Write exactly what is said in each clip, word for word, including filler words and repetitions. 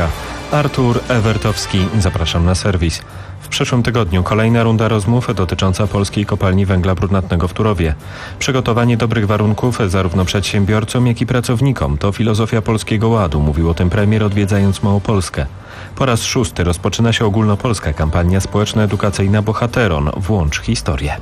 Polska. Artur Ewertowski, zapraszam na serwis. W przyszłym tygodniu kolejna runda rozmów dotycząca polskiej kopalni węgla brunatnego w Turowie. Przygotowanie dobrych warunków zarówno przedsiębiorcom, jak i pracownikom to filozofia Polskiego Ładu, mówił o tym premier, odwiedzając Małopolskę. Po raz szósty rozpoczyna się ogólnopolska kampania społeczno-edukacyjna Bohateron. Włącz historię.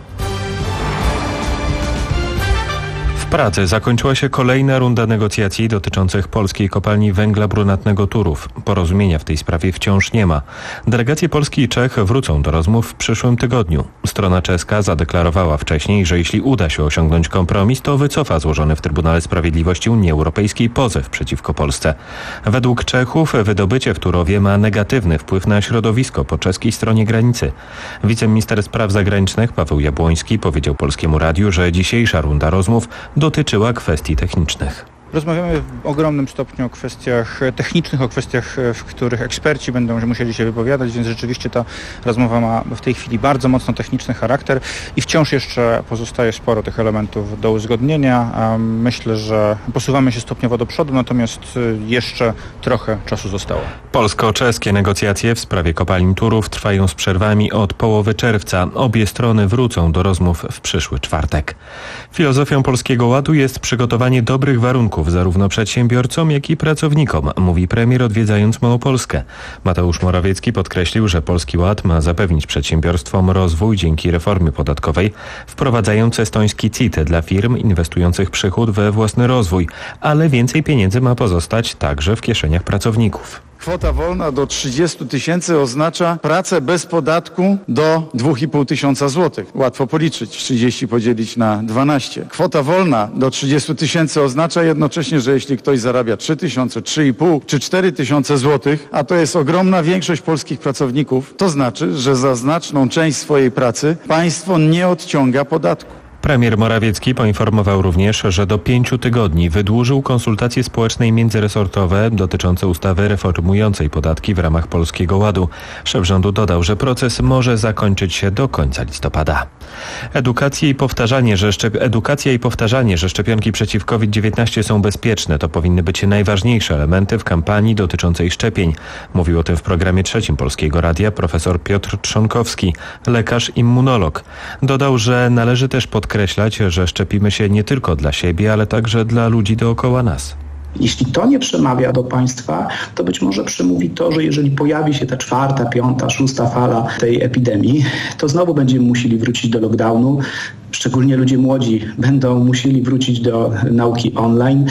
W Pradze zakończyła się kolejna runda negocjacji dotyczących polskiej kopalni węgla brunatnego Turów. Porozumienia w tej sprawie wciąż nie ma. Delegacje Polski i Czech wrócą do rozmów w przyszłym tygodniu. Strona czeska zadeklarowała wcześniej, że jeśli uda się osiągnąć kompromis, to wycofa złożony w Trybunale Sprawiedliwości Unii Europejskiej pozew przeciwko Polsce. Według Czechów wydobycie w Turowie ma negatywny wpływ na środowisko po czeskiej stronie granicy. Wiceminister spraw zagranicznych Paweł Jabłoński powiedział Polskiemu Radiu, że dzisiejsza runda rozmów dotyczyła kwestii technicznych. Rozmawiamy w ogromnym stopniu o kwestiach technicznych, o kwestiach, w których eksperci będą musieli się wypowiadać, więc rzeczywiście ta rozmowa ma w tej chwili bardzo mocno techniczny charakter i wciąż jeszcze pozostaje sporo tych elementów do uzgodnienia. Myślę, że posuwamy się stopniowo do przodu, natomiast jeszcze trochę czasu zostało. Polsko-czeskie negocjacje w sprawie kopalni Turów trwają z przerwami od połowy czerwca. Obie strony wrócą do rozmów w przyszły czwartek. Filozofią Polskiego Ładu jest przygotowanie dobrych warunków zarówno przedsiębiorcom, jak i pracownikom, mówi premier, odwiedzając Małopolskę. Mateusz Morawiecki podkreślił, że Polski Ład ma zapewnić przedsiębiorstwom rozwój dzięki reformie podatkowej, wprowadzając estoński C I T dla firm inwestujących przychód we własny rozwój, ale więcej pieniędzy ma pozostać także w kieszeniach pracowników. Kwota wolna do trzydziestu tysięcy oznacza pracę bez podatku do dwa i pół tysiąca złotych. Łatwo policzyć, trzydzieści podzielić na dwanaście. Kwota wolna do trzydziestu tysięcy oznacza jednocześnie, że jeśli ktoś zarabia trzy tysiące, trzy i pół czy cztery tysiące złotych, a to jest ogromna większość polskich pracowników, to znaczy, że za znaczną część swojej pracy państwo nie odciąga podatku. Premier Morawiecki poinformował również, że do pięciu tygodni wydłużył konsultacje społeczne i międzyresortowe dotyczące ustawy reformującej podatki w ramach Polskiego Ładu. Szef rządu dodał, że proces może zakończyć się do końca listopada. Edukacja i powtarzanie, że szczep... Edukacja i powtarzanie, że szczepionki przeciw COVID dziewiętnaście są bezpieczne, to powinny być najważniejsze elementy w kampanii dotyczącej szczepień. Mówił o tym w programie trzecim Polskiego Radia profesor Piotr Trzonkowski, lekarz immunolog. Dodał, że należy też podkreślić, Podkreślać, że szczepimy się nie tylko dla siebie, ale także dla ludzi dookoła nas. Jeśli to nie przemawia do państwa, to być może przemówi to, że jeżeli pojawi się ta czwarta, piąta, szósta fala tej epidemii, to znowu będziemy musieli wrócić do lockdownu. Szczególnie ludzie młodzi będą musieli wrócić do nauki online.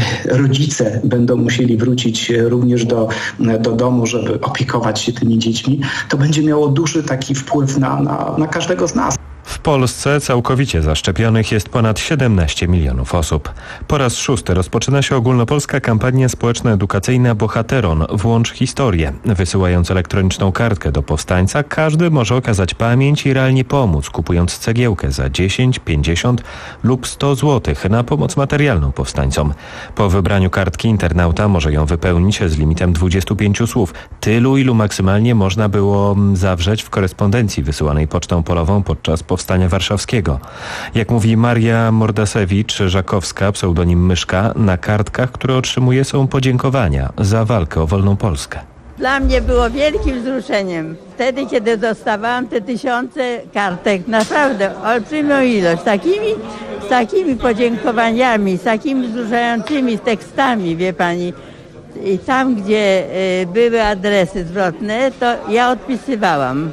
Rodzice będą musieli wrócić również do, do domu, żeby opiekować się tymi dziećmi. To będzie miało duży taki wpływ na, na, na każdego z nas. W Polsce całkowicie zaszczepionych jest ponad siedemnaście milionów osób. Po raz szósty rozpoczyna się ogólnopolska kampania społeczno-edukacyjna Bohateron. Włącz historię. Wysyłając elektroniczną kartkę do powstańca, każdy może okazać pamięć i realnie pomóc, kupując cegiełkę za dziesięć, pięćdziesiąt lub sto złotych na pomoc materialną powstańcom. Po wybraniu kartki internauta może ją wypełnić z limitem dwudziestu pięciu słów. Tylu, ilu maksymalnie można było zawrzeć w korespondencji wysyłanej pocztą polową podczas Powstania Warszawskiego. Jak mówi Maria Mordasewicz-Żakowska, pseudonim Myszka, na kartkach, które otrzymuje, są podziękowania za walkę o wolną Polskę. Dla mnie było wielkim wzruszeniem. Wtedy, kiedy dostawałam te tysiące kartek, naprawdę olbrzymią ilość, takimi, z takimi podziękowaniami, z takimi wzruszającymi tekstami, wie pani. I tam, gdzie y, były adresy zwrotne, to ja odpisywałam.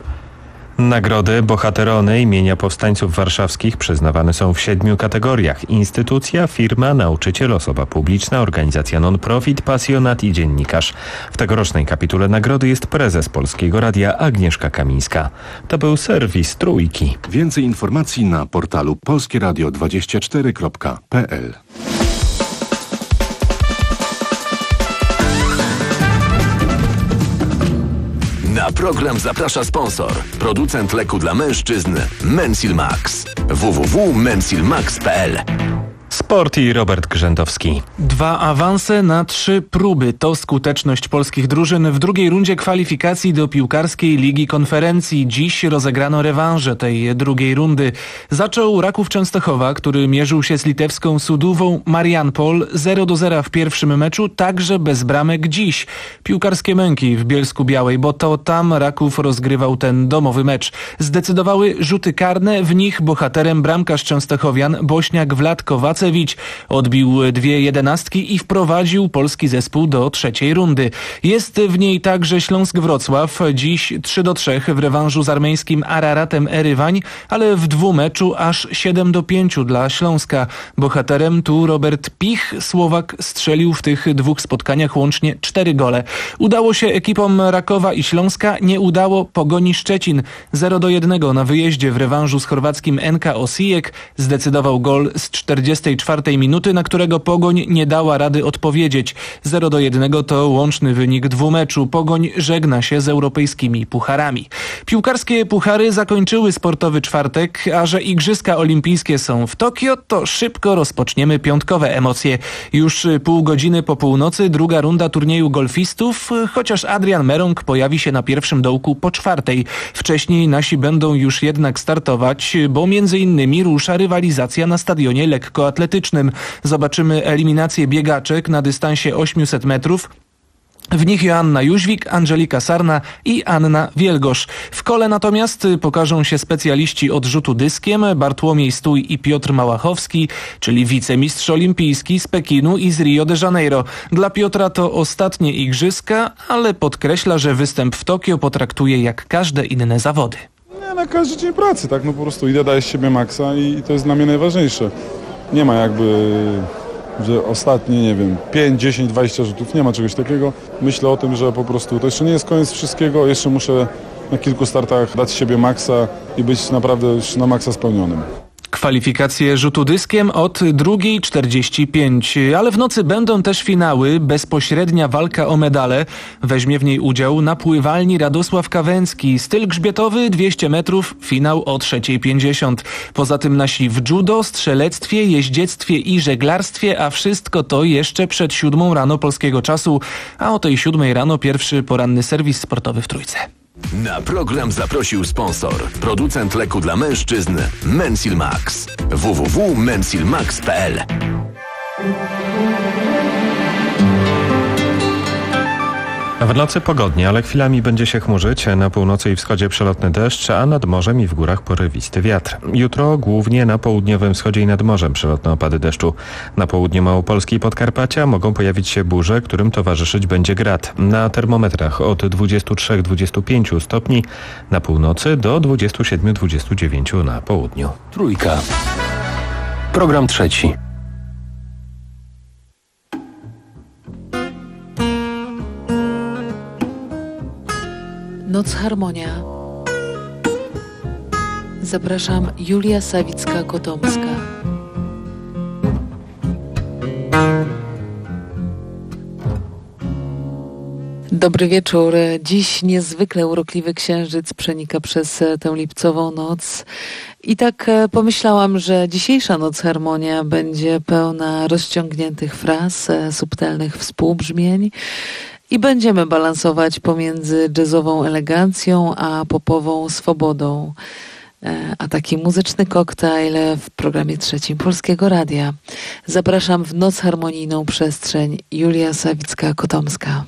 Nagrody Bohaterony imienia powstańców warszawskich przyznawane są w siedmiu kategoriach: instytucja, firma, nauczyciel, osoba publiczna, organizacja non-profit, pasjonat i dziennikarz. W tegorocznej kapitule nagrody jest prezes Polskiego Radia Agnieszka Kamińska. To był serwis Trójki. Więcej informacji na portalu polskie radio dwadzieścia cztery kropka p l. Na program zaprasza sponsor, producent leku dla mężczyzn Mensil Max. w w w kropka mensil max kropka p l. Sport i Robert Grzędowski. Dwa awanse na trzy próby to skuteczność polskich drużyn w drugiej rundzie kwalifikacji do piłkarskiej Ligi Konferencji. Dziś rozegrano rewanże tej drugiej rundy. Zaczął Raków Częstochowa, który mierzył się z litewską Sudówą Mariampol zero do zera w pierwszym meczu, także bez bramek dziś. Piłkarskie męki w Bielsku-Białej, bo to tam Raków rozgrywał ten domowy mecz. Zdecydowały rzuty karne, w nich bohaterem bramkarz częstochowian Bośniak Wlad Kowacewicz odbił dwie jedenastki i wprowadził polski zespół do trzeciej rundy. Jest w niej także Śląsk Wrocław, dziś trzy do trzech w rewanżu z armeńskim Araratem Erywań, ale w dwumeczu aż siedem do pięciu dla Śląska. Bohaterem tu Robert Pich, Słowak strzelił w tych dwóch spotkaniach łącznie cztery gole. Udało się ekipom Rakowa i Śląska, nie udało Pogoni Szczecin. zero do jednego na wyjeździe w rewanżu z chorwackim N K Osijek zdecydował gol z czterdziestej czwartej minuty, na którego Pogoń nie dała rady odpowiedzieć. zero do jednego to łączny wynik dwumeczu. Pogoń żegna się z europejskimi pucharami. Piłkarskie puchary zakończyły sportowy czwartek, a że Igrzyska Olimpijskie są w Tokio, to szybko rozpoczniemy piątkowe emocje. Już pół godziny po północy druga runda turnieju golfistów, chociaż Adrian Merong pojawi się na pierwszym dołku po czwartej. Wcześniej nasi będą już jednak startować, bo między innymi rusza rywalizacja na stadionie lekkoatletycznym. Zobaczymy eliminację biegaczek na dystansie osiemset metrów. W nich Joanna Jóźwik, Angelika Sarna i Anna Wielgosz. W kole natomiast pokażą się specjaliści od rzutu dyskiem Bartłomiej Stój i Piotr Małachowski, czyli wicemistrz olimpijski z Pekinu i z Rio de Janeiro. Dla Piotra to ostatnie igrzyska, ale podkreśla, że występ w Tokio potraktuje jak każde inne zawody. Nie, na każdy dzień pracy, tak, no po prostu idę, daję z siebie maksa i to jest dla mnie najważniejsze. Nie ma jakby, że ostatnie, nie wiem, pięć, dziesięć, dwadzieścia rzutów, nie ma czegoś takiego. Myślę o tym, że po prostu to jeszcze nie jest koniec wszystkiego, jeszcze muszę na kilku startach dać z siebie maksa i być naprawdę już na maksa spełnionym. Kwalifikacje rzutu dyskiem od drugiej czterdzieści pięć, ale w nocy będą też finały, bezpośrednia walka o medale. Weźmie w niej udział na pływalni Radosław Kawęcki. Styl grzbietowy dwieście metrów, finał o trzeciej pięćdziesiąt. Poza tym nasi w judo, strzelectwie, jeździectwie i żeglarstwie, a wszystko to jeszcze przed siódmą rano polskiego czasu. A o tej siódmej rano pierwszy poranny serwis sportowy w Trójce. Na program zaprosił sponsor, producent leku dla mężczyzn Mensil Max. w w w kropka mensil max kropka p l. W nocy pogodnie, ale chwilami będzie się chmurzyć. Na północy i wschodzie przelotny deszcz, a nad morzem i w górach porywisty wiatr. Jutro głównie na południowym wschodzie i nad morzem przelotne opady deszczu. Na południu Małopolski i Podkarpacia mogą pojawić się burze, którym towarzyszyć będzie grad. Na termometrach od dwudziestu trzech do dwudziestu pięciu stopni na północy do dwudziestu siedmiu do dwudziestu dziewięciu na południu. Trójka. Program trzeci. Noc Harmonia. Zapraszam, Julia Sawicka-Kotomska. Dobry wieczór. Dziś niezwykle urokliwy księżyc przenika przez tę lipcową noc. I tak pomyślałam, że dzisiejsza Noc Harmonia będzie pełna rozciągniętych fraz, subtelnych współbrzmień. I będziemy balansować pomiędzy jazzową elegancją a popową swobodą. A taki muzyczny koktajl w programie trzecim Polskiego Radia. Zapraszam w Noc Harmonijną przestrzeń. Julia Sawicka-Kotomska.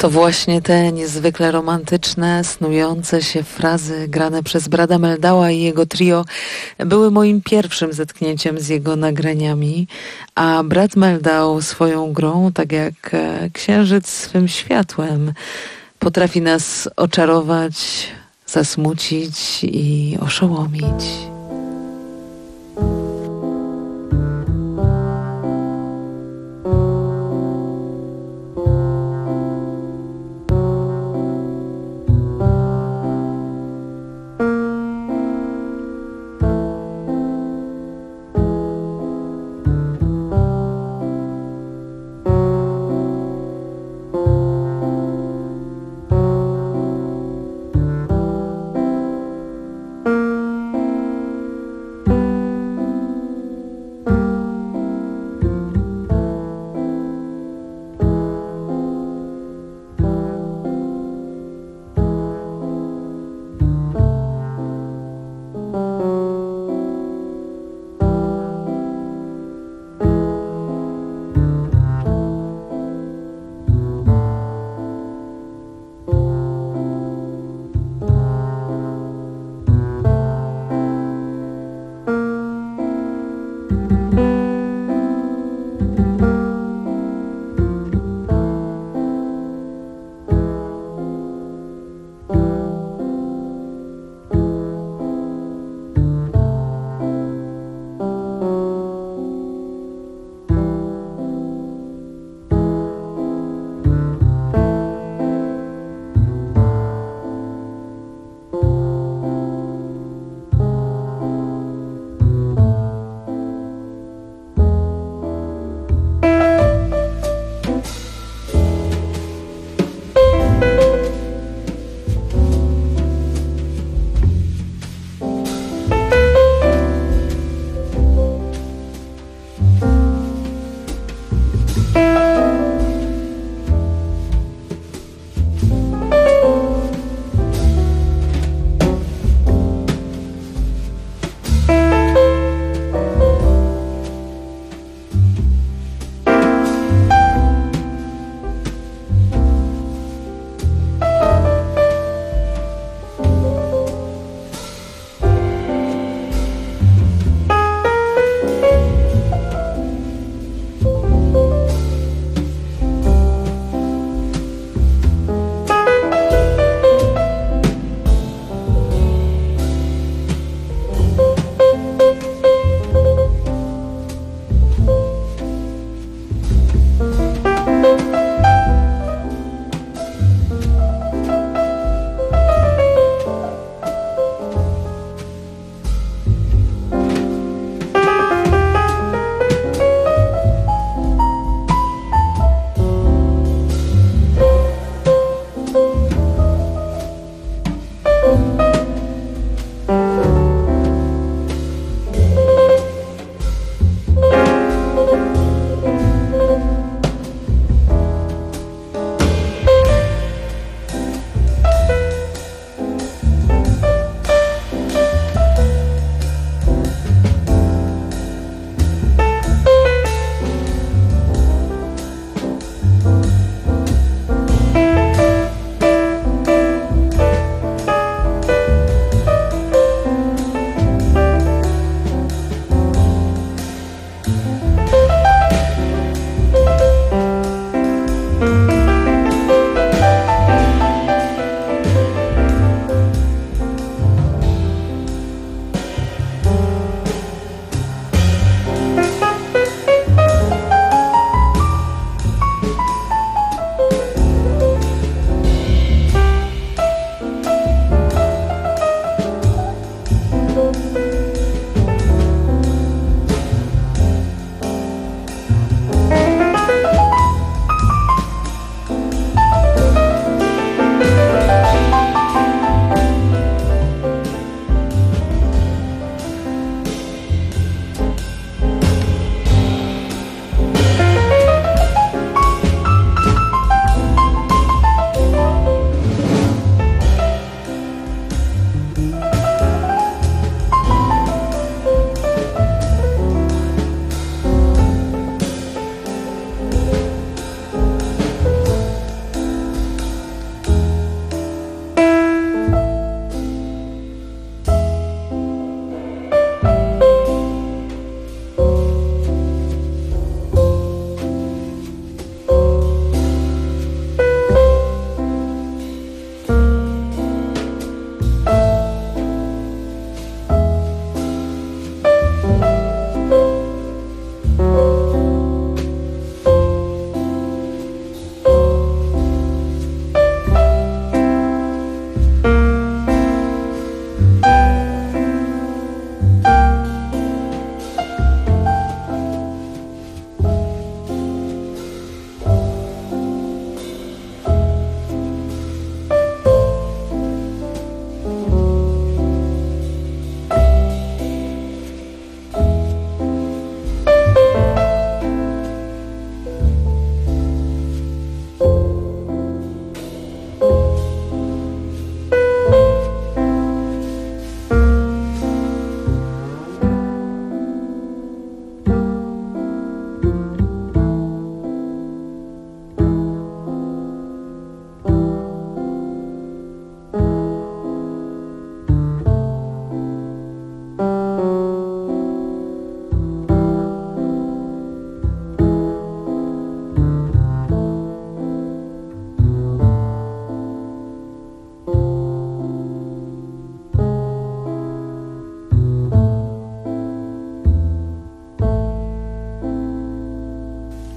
To właśnie te niezwykle romantyczne, snujące się frazy grane przez Brada Meldała i jego trio były moim pierwszym zetknięciem z jego nagraniami, a Brad Meldau swoją grą, tak jak księżyc swym światłem, potrafi nas oczarować, zasmucić i oszołomić.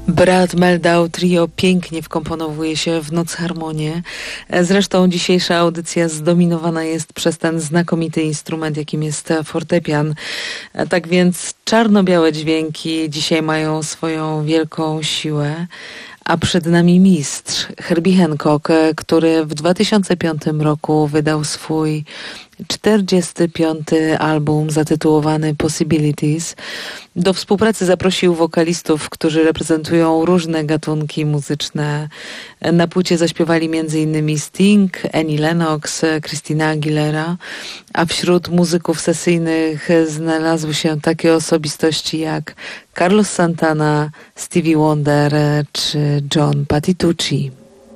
Brat Meldau Trio pięknie wkomponowuje się w Noc Harmonię. Zresztą dzisiejsza audycja zdominowana jest przez ten znakomity instrument, jakim jest fortepian. Tak więc czarno-białe dźwięki dzisiaj mają swoją wielką siłę. A przed nami mistrz Herbie Hancock, który w dwa tysiące piątym roku wydał swój czterdziesty piąty album zatytułowany Possibilities. Do współpracy zaprosił wokalistów, którzy reprezentują różne gatunki muzyczne. Na płycie zaśpiewali między innymi Sting, Annie Lennox, Christina Aguilera, a wśród muzyków sesyjnych znalazły się takie osobistości jak Carlos Santana, Stevie Wonder czy John Patitucci.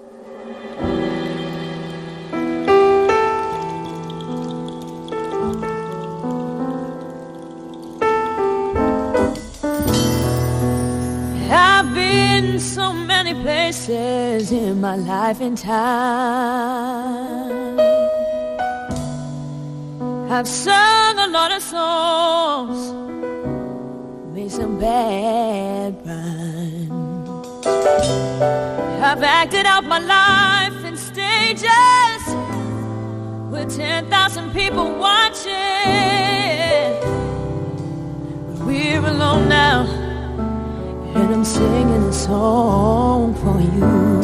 I've been so many places in my life and time. I've sung a lot of songs, made some bad rhymes. I've acted out my life in stages with ten thousand people watching. But we're alone now, and I'm singing a song for you.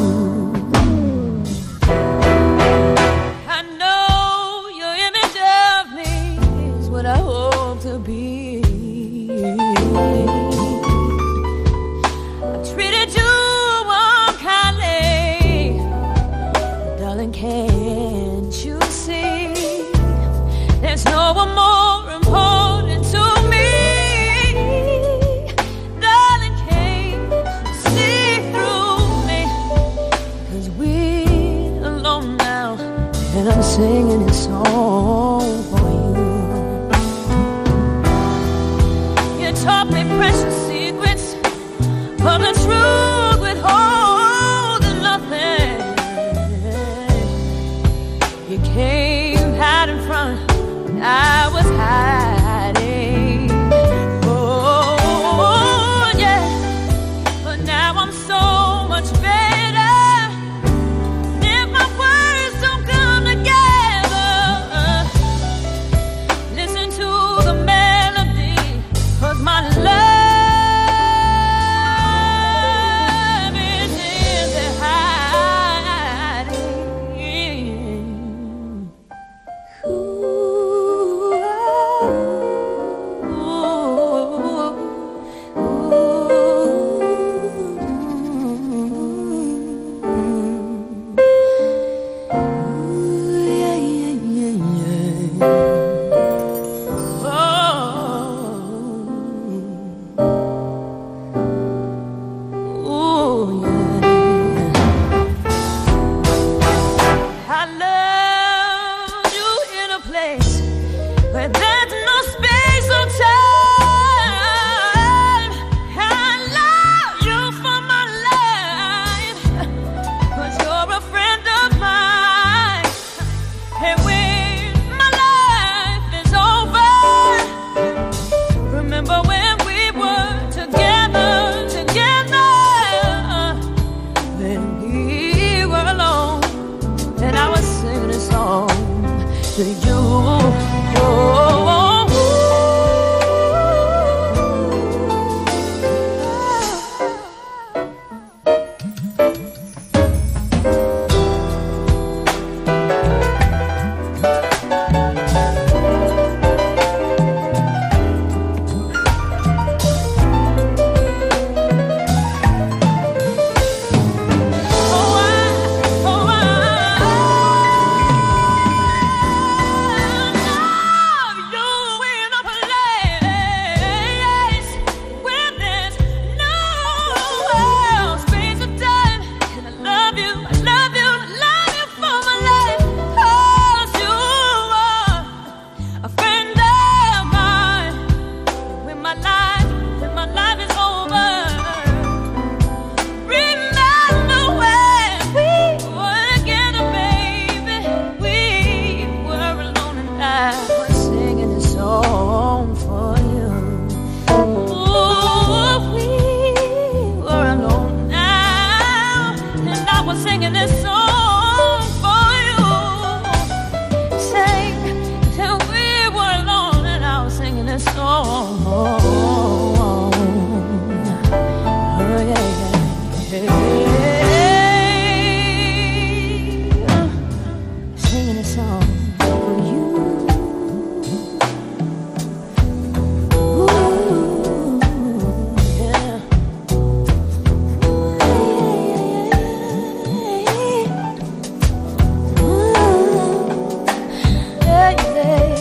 I know your image of me is what I hope to be. I treated you unkindly, darling, can't you see? There's no one more important to me. And I'm singing a song for you. You taught me precious secrets of the truth, withholding nothing. You came out in front when I was hiding. Oh, yeah. But now I'm so much better. If my words don't come together, Singing a song for you. Ooh, yeah. Ooh, yeah, yeah.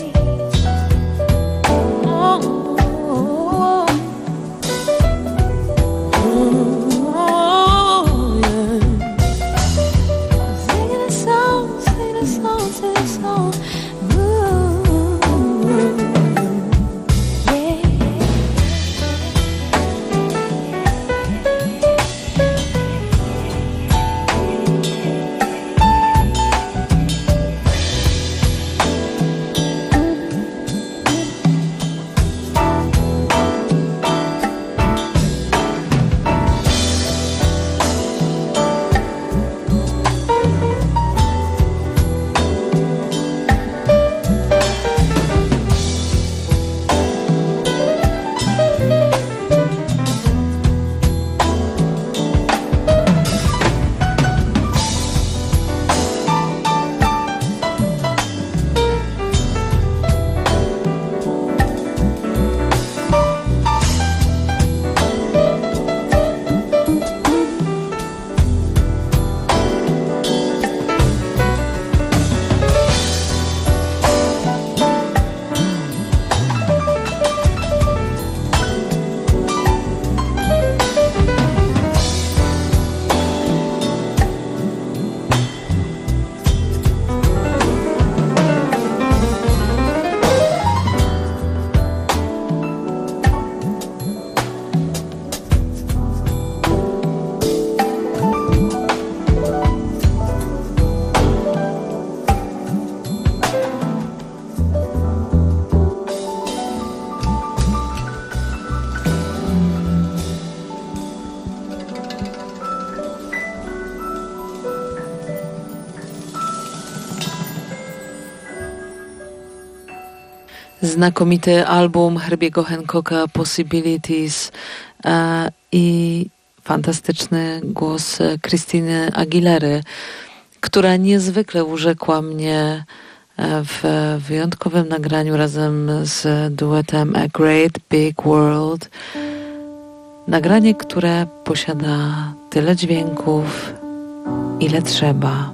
Znakomity album Herbiego Hancocka Possibilities e, i fantastyczny głos Christiny Aguilery, która niezwykle urzekła mnie w wyjątkowym nagraniu razem z duetem A Great Big World. Nagranie, które posiada tyle dźwięków, ile trzeba.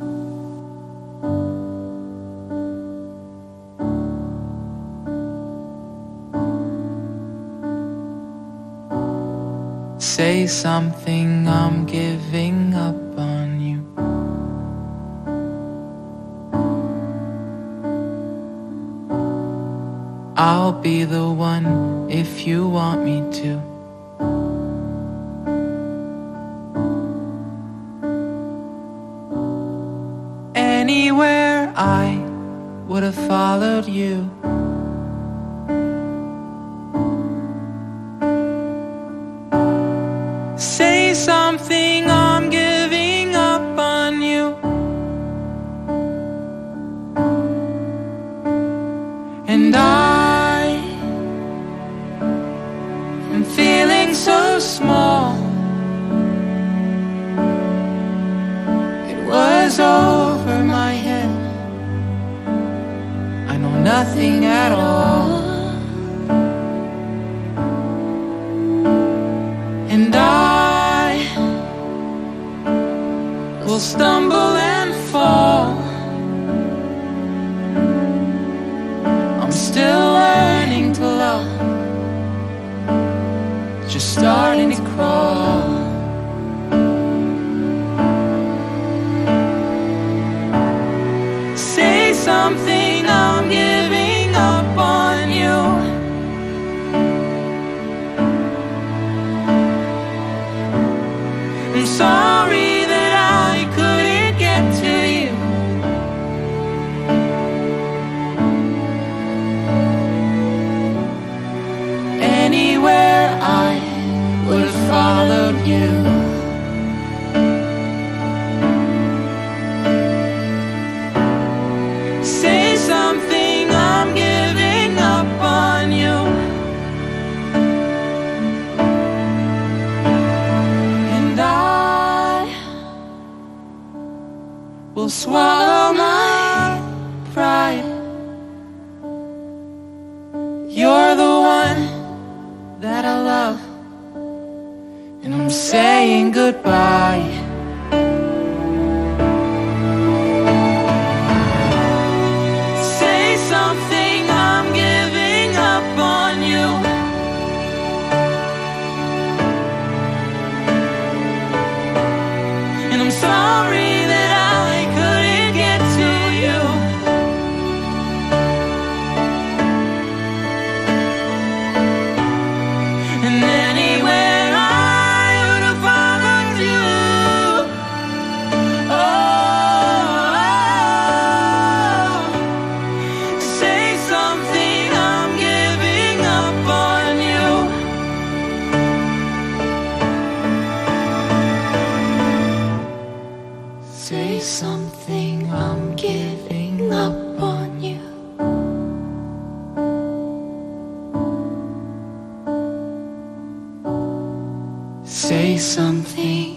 Say something, I'm giving up on you. I'll be the one if you want me to. Anywhere I would have followed you. Say something, I'm giving up on you. And I am feeling so small. It was over my head. I know nothing at all. And I will stumble and fall. I'm still learning to love, just starting to crawl. Say something, I'm giving up on you. I'm sorry that I couldn't get to you. Anywhere I would have followed you. Say something, I'm giving up on you. And I will swallow my pride. You're the one that I love, and I'm saying goodbye. Say something, I'm giving up on you. And I'm sorry that I couldn't get to you. And anywhere I would have followed you. Oh, say something, I'm giving up on you. Say something, I'm giving up on you. Say something.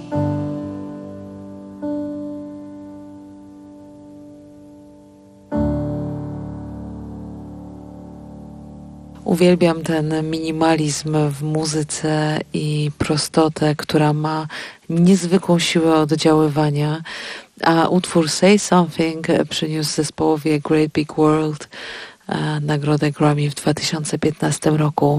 Uwielbiam ten minimalizm w muzyce i prostotę, która ma niezwykłą siłę oddziaływania. A utwór Say Something przyniósł zespołowi Great Big World e, nagrodę Grammy w dwa tysiące piętnastym roku.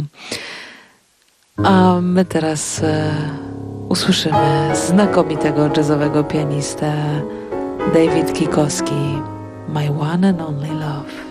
A my teraz e, usłyszymy znakomitego jazzowego pianistę David Kikowski, My One and Only Love.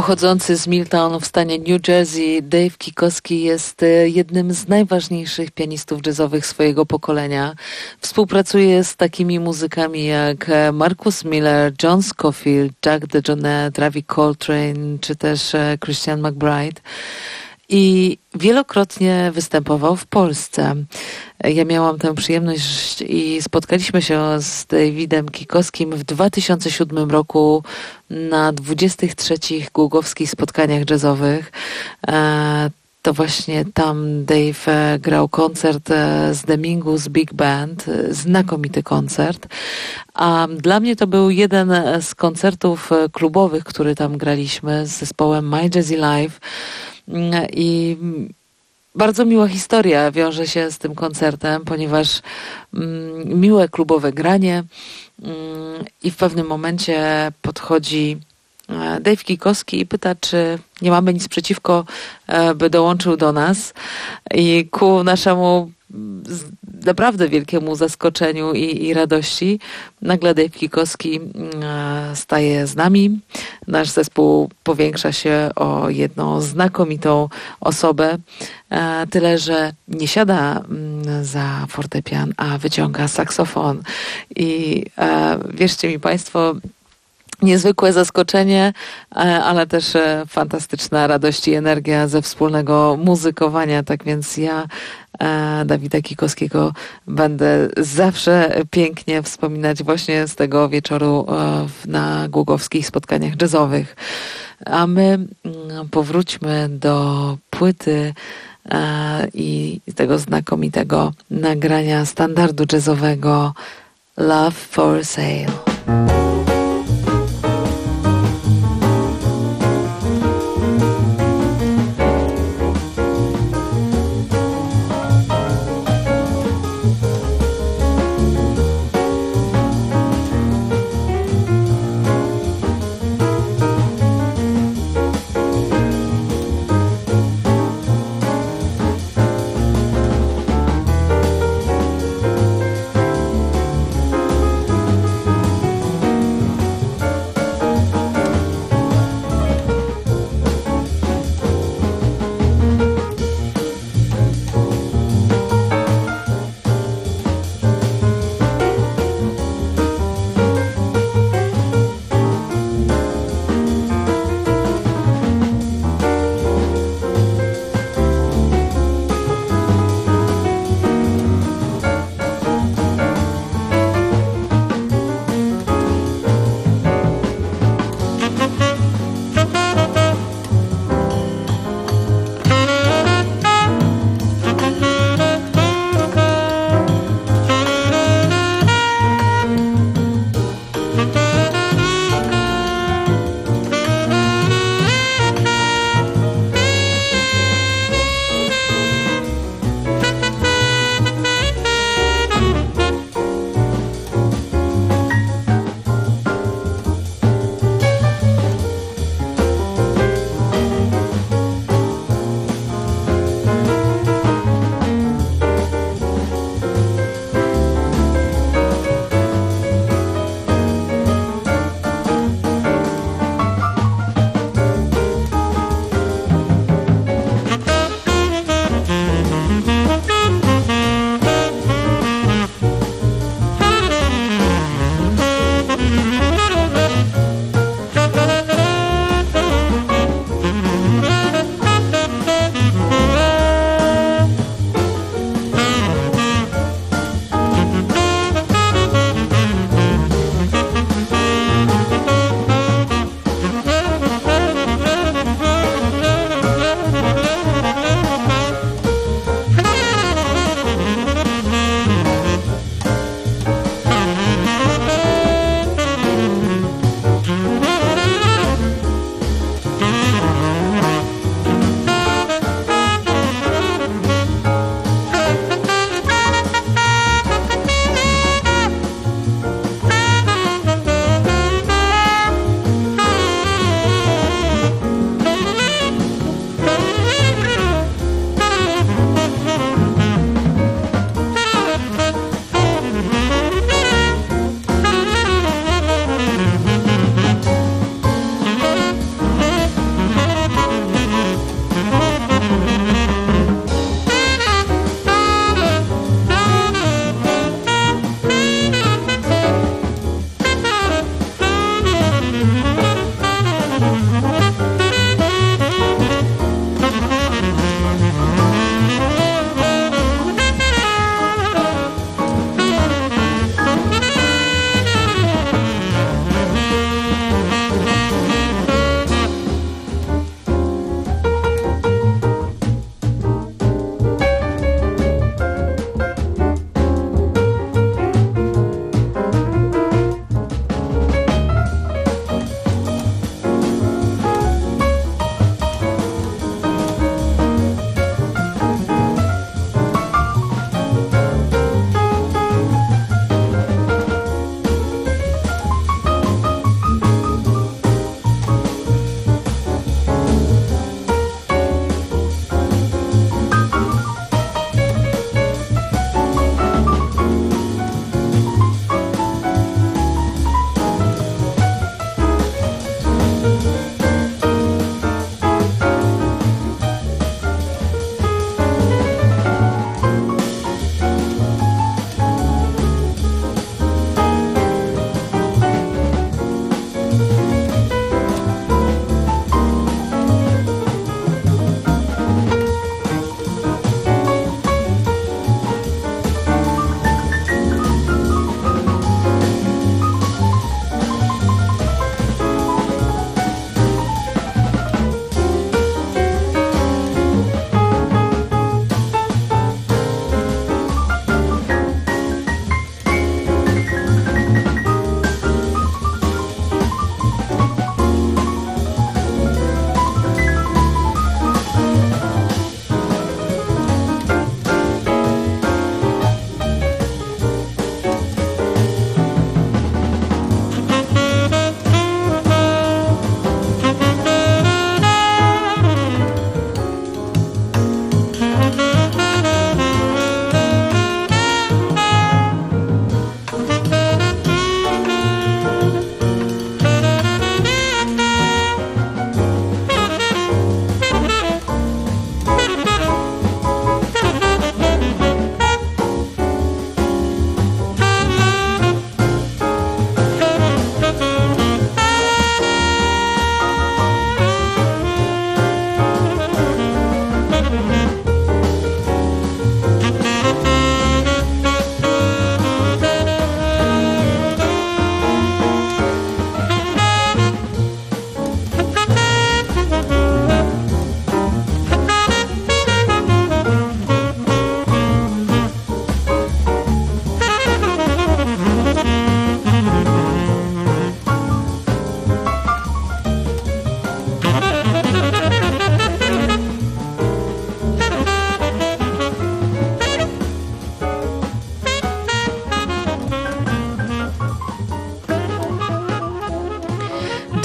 Pochodzący z Milltown w stanie New Jersey, Dave Kikoski jest jednym z najważniejszych pianistów jazzowych swojego pokolenia. Współpracuje z takimi muzykami jak Marcus Miller, John Scofield, Jack DeJohnette, Ravi Coltrane czy też Christian McBride. I wielokrotnie występował w Polsce. Ja miałam tę przyjemność i spotkaliśmy się z Davidem Kikoskim w dwa tysiące siódmym roku na dwudziestych trzecich Głogowskich Spotkaniach Jazzowych. To właśnie tam Dave grał koncert z The Mingus Big Band, znakomity koncert. A dla mnie to był jeden z koncertów klubowych, który tam graliśmy z zespołem My Jazzy Live. I bardzo miła historia wiąże się z tym koncertem, ponieważ mm, miłe klubowe granie mm, i w pewnym momencie podchodzi Dave Kikoski i pyta, czy nie mamy nic przeciwko, by dołączył do nas. I ku naszemu naprawdę wielkiemu zaskoczeniu i, i radości nagle Dave Kikoski staje z nami. Nasz zespół powiększa się o jedną znakomitą osobę, tyle że nie siada za fortepian, a wyciąga saksofon. I wierzcie mi Państwo, niezwykłe zaskoczenie, ale też fantastyczna radość i energia ze wspólnego muzykowania. Tak więc ja Dawida Kikoskiego będę zawsze pięknie wspominać właśnie z tego wieczoru na Głogowskich Spotkaniach Jazzowych. A my powróćmy do płyty i tego znakomitego nagrania standardu jazzowego Love for Sale.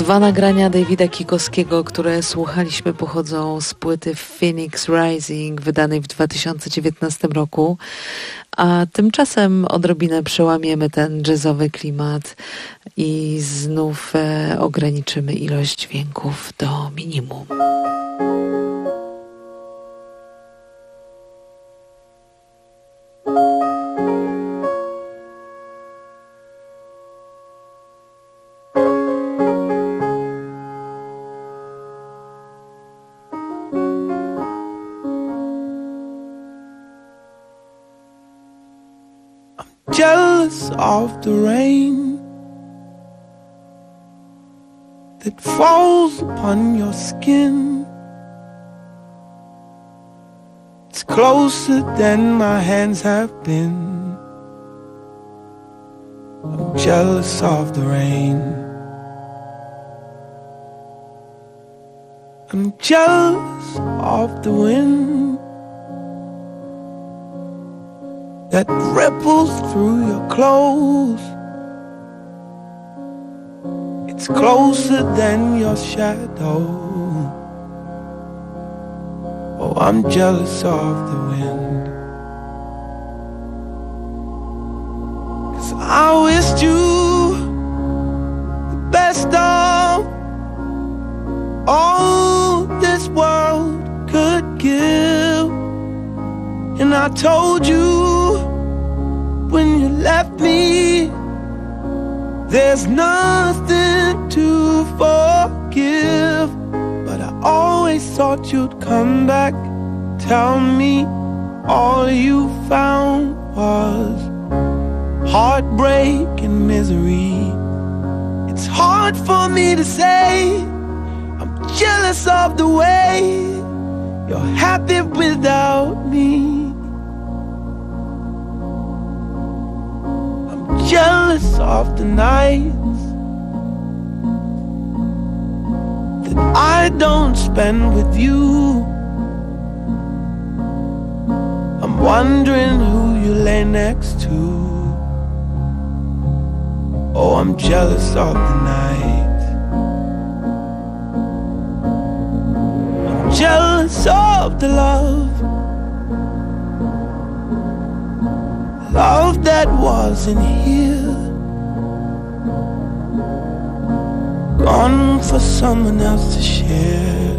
Dwa nagrania Davida Kikowskiego, które słuchaliśmy, pochodzą z płyty Phoenix Rising, wydanej w dwa tysiące dziewiętnastym roku. A tymczasem odrobinę przełamiemy ten jazzowy klimat i znów e, ograniczymy ilość dźwięków do minimum. Jealous of the rain that falls upon your skin. It's closer than my hands have been. I'm jealous of the rain. I'm jealous of the wind that ripples through your clothes. It's closer than your shadow. Oh, I'm jealous of the wind. 'Cause I wished you the best of all this world could give. And I told you when you left me, there's nothing to forgive. But I always thought you'd come back, tell me all you found was heartbreak and misery. It's hard for me to say, I'm jealous of the way you're happy without me. Jealous of the nights that I don't spend with you. I'm wondering who you lay next to. Oh, I'm jealous of the night. I'm jealous of the love, love that wasn't here, gone for someone else to share.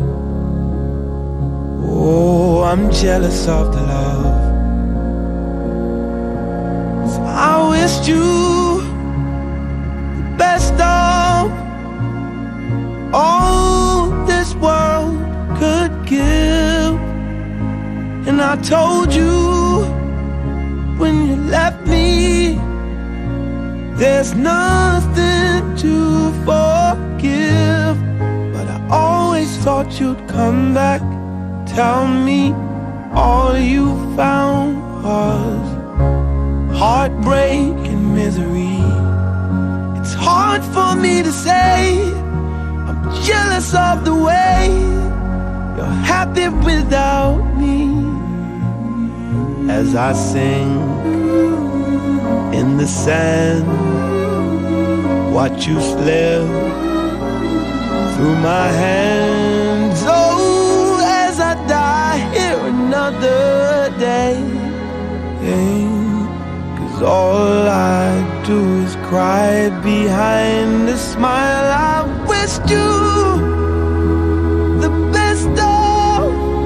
Oh, I'm jealous of the love. So I wished you the best of all this world could give. And I told you when you left me, there's nothing to forgive. But I always thought you'd come back, tell me all you found was heartbreak and misery. It's hard for me to say, I'm jealous of the way you're happy without me. As I sing in the sand, watch you slip through my hands. Oh, as I die here another day, cause all I do is cry behind a smile. I wished you the best of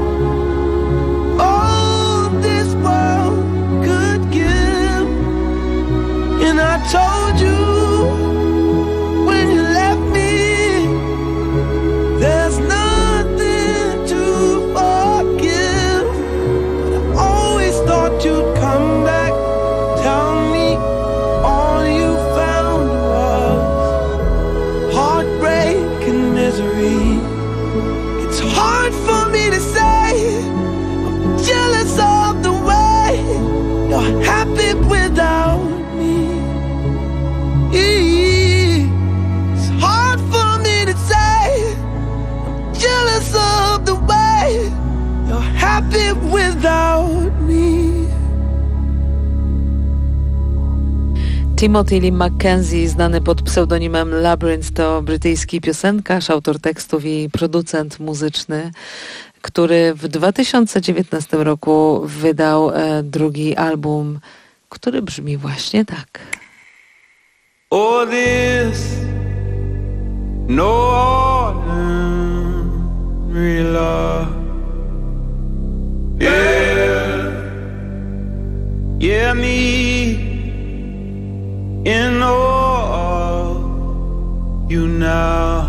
all this world could give. And I told you when you left me, there's nothing to forgive. But I always thought you'd come back, tell me all you found was heartbreak and misery. It's hard for me to say, I'm jealous of the way you're happy without me. It's hard for me to say, I'm jealous of the way you're happy without me. Timothy Lee McKenzie, znany pod pseudonimem Labyrinth, to brytyjski piosenkarz, autor tekstów i producent muzyczny, który w dwa tysiące dziewiętnastym roku wydał e, drugi album, który brzmi właśnie tak. Oh, this no ordinary love. Yeah, yeah, me in all you now.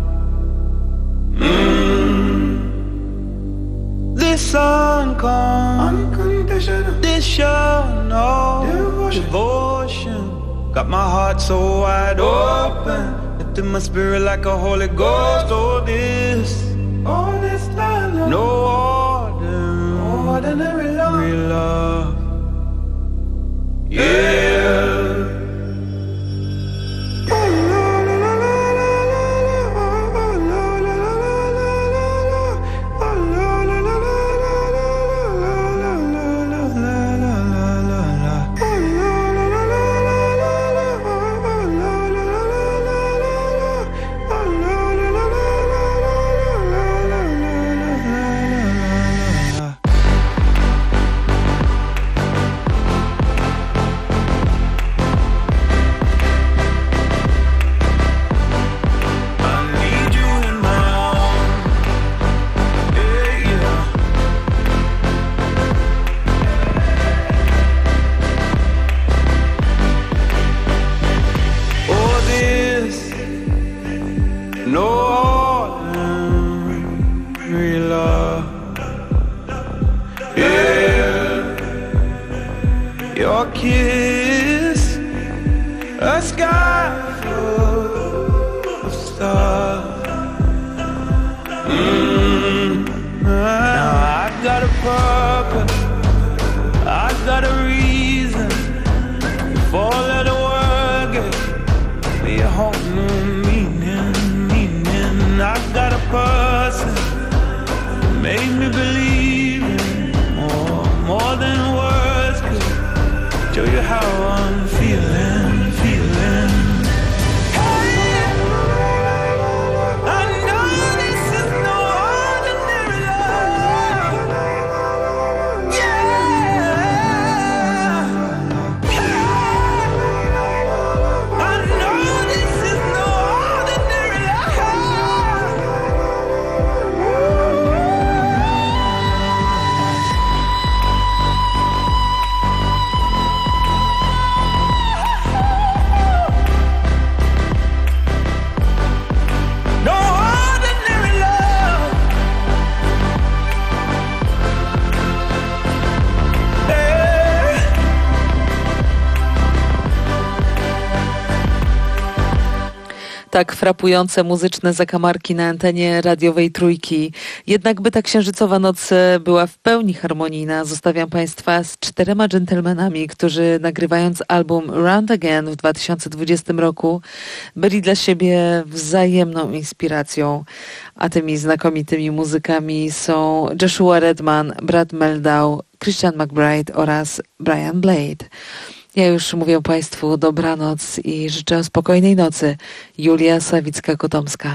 Mm. This unconditional, devotion. devotion got my heart so wide open, lifted my spirit like a Holy Ghost. Oh, this, oh, this love, no ordinary, ordinary love. love. Yeah. Tak frapujące muzyczne zakamarki na antenie radiowej Trójki. Jednak by ta księżycowa noc była w pełni harmonijna, zostawiam Państwa z czterema dżentelmenami, którzy nagrywając album Round Again w dwa tysiące dwudziestym roku byli dla siebie wzajemną inspiracją. A tymi znakomitymi muzykami są Joshua Redman, Brad Mehldau, Christian McBride oraz Brian Blade. Ja już mówię Państwu dobranoc i życzę spokojnej nocy. Julia Sawicka-Kotomska.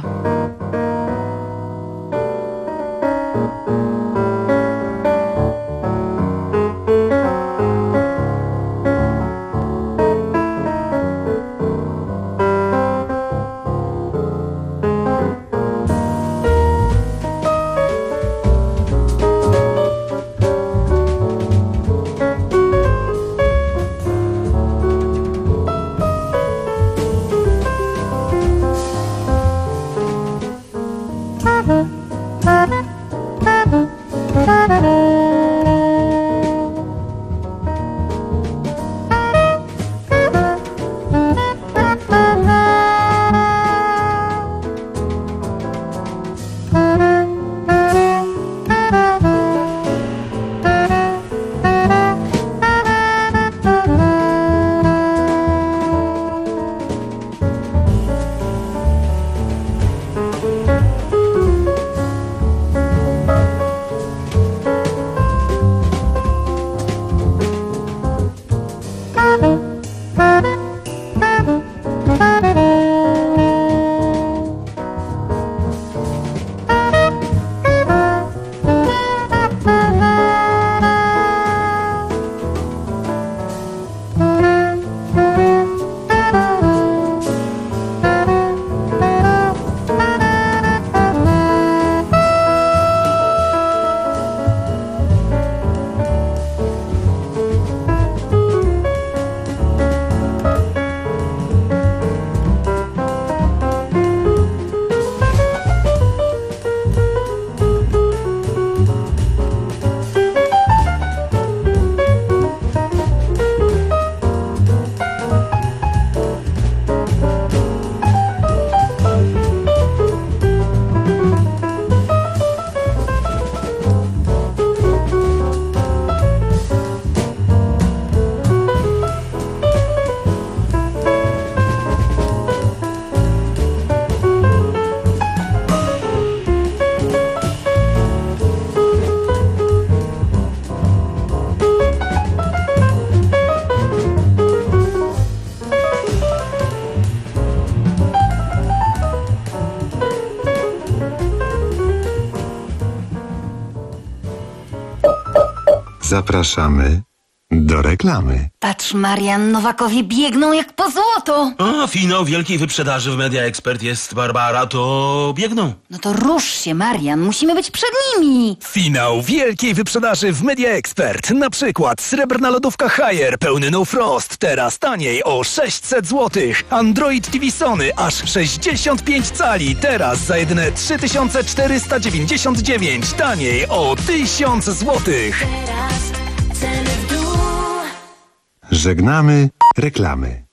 Zapraszamy do reklamy. Patrz, Marian, Nowakowie biegną jak po złoto. A, finał wielkiej wyprzedaży w Media Expert jest, Barbara, to biegną. No to rusz się, Marian, musimy być przed nimi. Finał wielkiej wyprzedaży w Media Expert. Na przykład srebrna lodówka Haier pełny No Frost, teraz taniej o sześćset złotych. Android T V Sony aż sześćdziesiąt pięć cali, teraz za jedyne trzy tysiące czterysta dziewięćdziesiąt dziewięć, taniej o tysiąc złotych. Żegnamy reklamy.